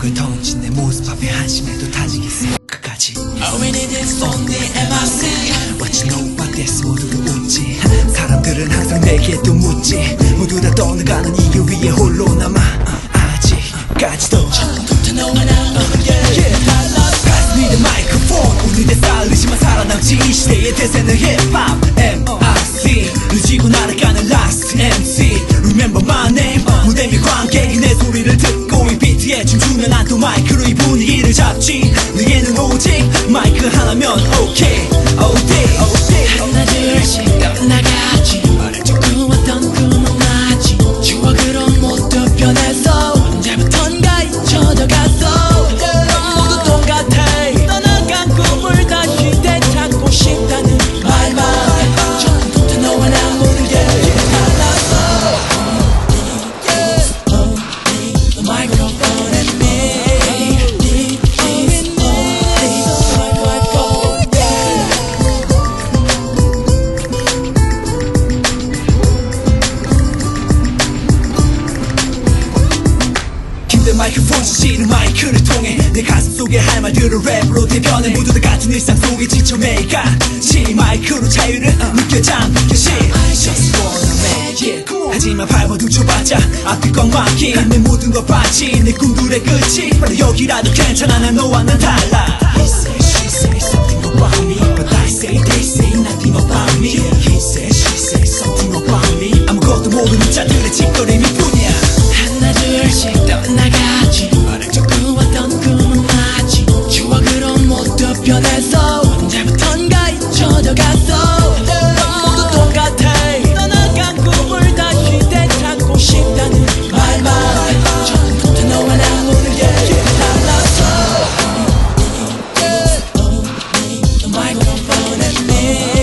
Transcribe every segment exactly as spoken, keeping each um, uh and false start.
지역을 덮친 내 모습 앞에 한심해도 다지겠어 끝까지. All we need is only 엠아르씨. What you know about this 모두가 웃지. 사람들은 항상 내게 또 묻지. 모두 다 떠나가는 이유 위에 홀로 남아 아직까지도 처음부터 너와 나 Pass me the microphone. 오늘 내 스타일이지만 살아남지. 이 시대의 대세는 힙합 엠아르씨. 늦지고 날아가는 last 엠씨. Remember my name. 무대 위 관객이 내 소리를 듣고 이 비트에 춤추면 난 또 마이크로 이 분위기를 잡지. 내게는 오직 마이크 하나면 okay. all day, all day. 하나 둘씩 떠나가지. 어릴 적 꾸었던 꿈은 맞지. 추억으로 모두 변해서 언제부턴가 잊혀져갔어. 모두 똑같아. 떠나간 꿈을 다시 되찾고 싶다는 말만. 처음부터 너와 나 모든 게 달랐어. The microphone and me. 마이크폰 주시는 마이크를 통해 내 가슴 속의 할 말들을 랩으로 대변해. 모두 다 같은 일상 속에 지쳐 매일같이 마이크로 자유를 느껴 잠겨시. I just wanna make it cool. 하지만 밟아도 좁아져 앞뒤 꽉 막힌 내 모든 걸 바치. 내 꿈들의 끝이 바로 여기라도 괜찮아. 난 너와 난 달라. He say she say something about me, but I say they say nothing about me. He say she say something about me. 아무것도 모르는 자들의 짓거림일 뿐이야. 하나 둘씩 떠나가지. 어릴 적 꾸었던 꿈은 맞지. 추억으로 모두 변해서 언제부턴가 잊혀져갔어. 모두 똑같아. 떠나간 꿈을 다시 되찾고 싶다는 말만. 처음부터 너와 나 모든 게 달랐어. The microphone and me.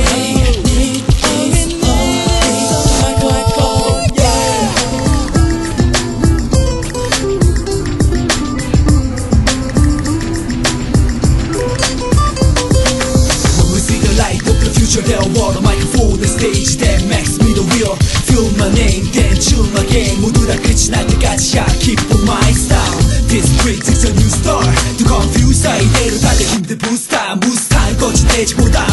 They'll want a microphone, the stage that makes me the real. Feel my name, then choose my game. 모두 다 끝이 날 때까지 I keep on my style. This brings a new star. To confuse 다 이대로 달려 힘든 부스타 무스타일 거친 대지보다